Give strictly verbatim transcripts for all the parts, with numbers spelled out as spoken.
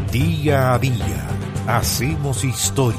Día a día hacemos historia.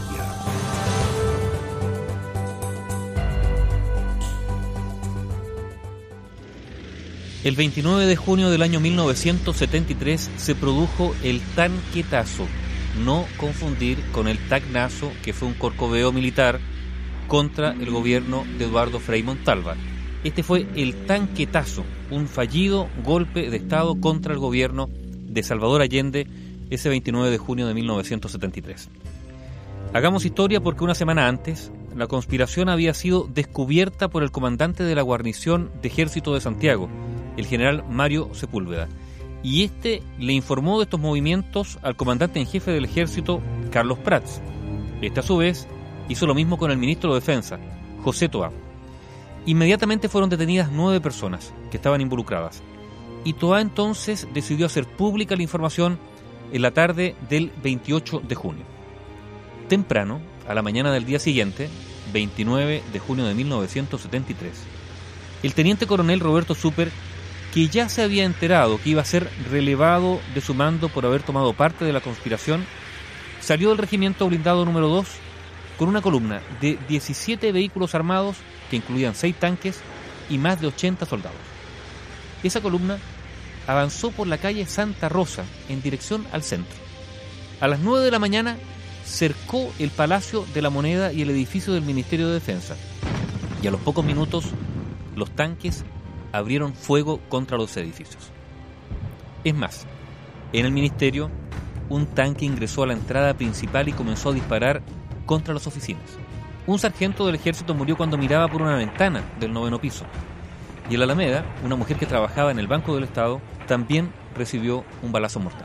El veintinueve de junio del año mil novecientos setenta y tres se produjo el tanquetazo, no confundir con el tacnazo, que fue un corcoveo militar contra el gobierno de Eduardo Frei Montalva. Este fue el tanquetazo, un fallido golpe de Estado contra el gobierno de Salvador Allende ese veintinueve de junio de mil novecientos setenta y tres. Hagamos historia porque una semana antes la conspiración había sido descubierta por el comandante de la guarnición de Ejército de Santiago, el general Mario Sepúlveda, y este le informó de estos movimientos al comandante en jefe del Ejército, Carlos Prats. Este a su vez hizo lo mismo con el ministro de Defensa, José Toá. Inmediatamente fueron detenidas nueve personas que estaban involucradas, y Toá entonces decidió hacer pública la información en la tarde del veintiocho de junio. Temprano, a la mañana del día siguiente, veintinueve de junio de mil novecientos setenta y tres, el teniente coronel Roberto Súper, que ya se había enterado que iba a ser relevado de su mando por haber tomado parte de la conspiración, salió del regimiento blindado número dos con una columna de diecisiete vehículos armados que incluían seis tanques y más de ochenta soldados. Esa columna avanzó por la calle Santa Rosa en dirección al centro. A las nueve de la mañana cercó el Palacio de la Moneda y el edificio del Ministerio de Defensa, y a los pocos minutos los tanques abrieron fuego contra los edificios. Es más, en el ministerio un tanque ingresó a la entrada principal y comenzó a disparar contra las oficinas. Un sargento del ejército murió cuando miraba por una ventana del noveno piso. Y en la Alameda, una mujer que trabajaba en el Banco del Estado también recibió un balazo mortal.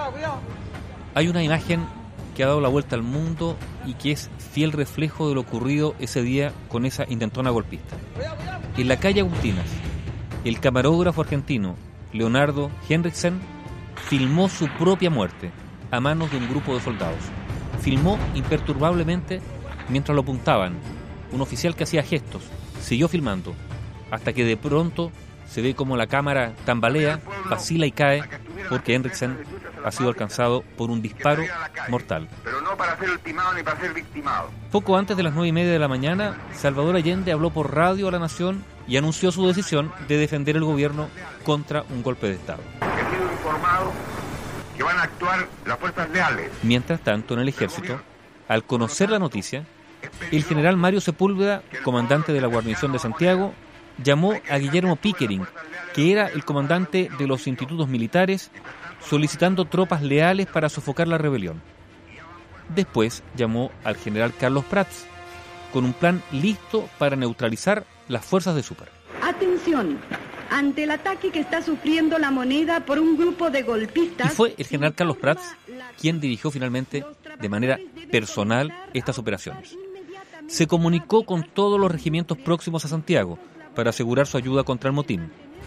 Hay una imagen que ha dado la vuelta al mundo y que es fiel reflejo de lo ocurrido ese día con esa intentona golpista. En la calle Agustinas, el camarógrafo argentino Leonardo Henriksen filmó su propia muerte a manos de un grupo de soldados. Filmó imperturbablemente mientras lo apuntaban. Un oficial que hacía gestos siguió filmando hasta que de pronto se ve como la cámara tambalea, vacila y cae porque Henriksen ha sido alcanzado por un disparo mortal. Pero no para ser ultimado ni para ser victimado. Poco antes de las nueve y media de la mañana, Salvador Allende habló por radio a la nación y anunció su decisión de defender el gobierno contra un golpe de Estado. He sido informado que van a actuar las fuerzas leales. Mientras tanto, en el ejército, al conocer la noticia, el general Mario Sepúlveda, comandante de la guarnición de Santiago, llamó a Guillermo Pickering, que era el comandante de los institutos militares, solicitando tropas leales para sofocar la rebelión. Después llamó al general Carlos Prats, con un plan listo para neutralizar las fuerzas de Súper. Atención, ante el ataque que está sufriendo la Moneda por un grupo de golpistas... Y fue el general Carlos Prats quien dirigió finalmente de manera personal estas operaciones. Se comunicó con todos los regimientos próximos a Santiago para asegurar su ayuda contra el motín.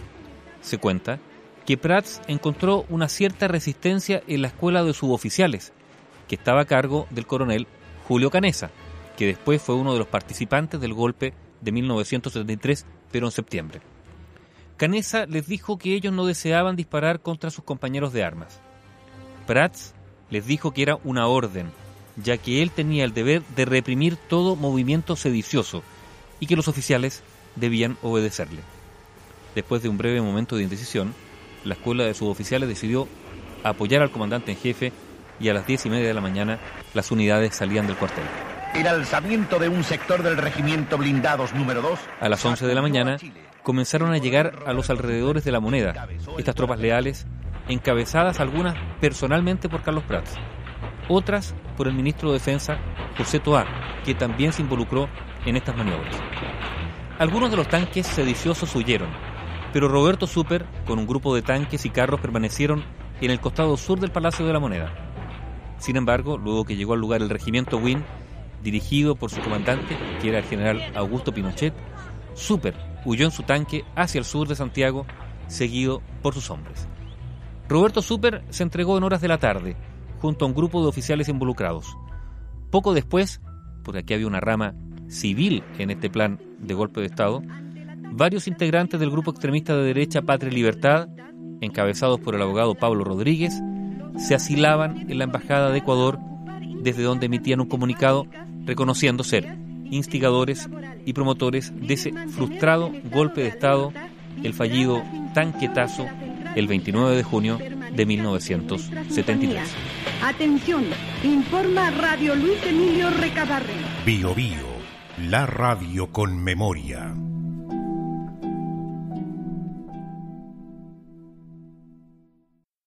Se cuenta que Prats encontró una cierta resistencia en la escuela de suboficiales, que estaba a cargo del coronel Julio Canessa, que después fue uno de los participantes del golpe de mil novecientos setenta y tres, pero en septiembre. Canessa les dijo que ellos no deseaban disparar contra sus compañeros de armas. Prats les dijo que era una orden, ya que él tenía el deber de reprimir todo movimiento sedicioso y que los oficiales debían obedecerle. Después de un breve momento de indecisión, la escuela de suboficiales decidió apoyar al comandante en jefe y a las diez y media de la mañana las unidades salían del cuartel. El alzamiento de un sector del regimiento blindados número dos. A las once de la mañana comenzaron a llegar a los alrededores de la Moneda estas tropas leales, encabezadas algunas personalmente por Carlos Prats, otras por el ministro de Defensa, José Toá, que también se involucró en estas maniobras. Algunos de los tanques sediciosos huyeron, pero Roberto Súper, con un grupo de tanques y carros, permanecieron en el costado sur del Palacio de la Moneda. Sin embargo, luego que llegó al lugar el regimiento Win, dirigido por su comandante, que era el general Augusto Pinochet, Súper huyó en su tanque hacia el sur de Santiago, seguido por sus hombres. Roberto Súper se entregó en horas de la tarde, junto a un grupo de oficiales involucrados. Poco después, porque aquí había una rama civil en este plan de golpe de Estado, varios integrantes del grupo extremista de derecha Patria y Libertad, encabezados por el abogado Pablo Rodríguez, se asilaban en la Embajada de Ecuador, desde donde emitían un comunicado reconociendo ser instigadores y promotores de ese frustrado golpe de Estado, el fallido tanquetazo, el veintinueve de junio de mil novecientos setenta y tres. Atención, informa Radio Luis Emilio Recabarren. Bio Bio, la radio con memoria.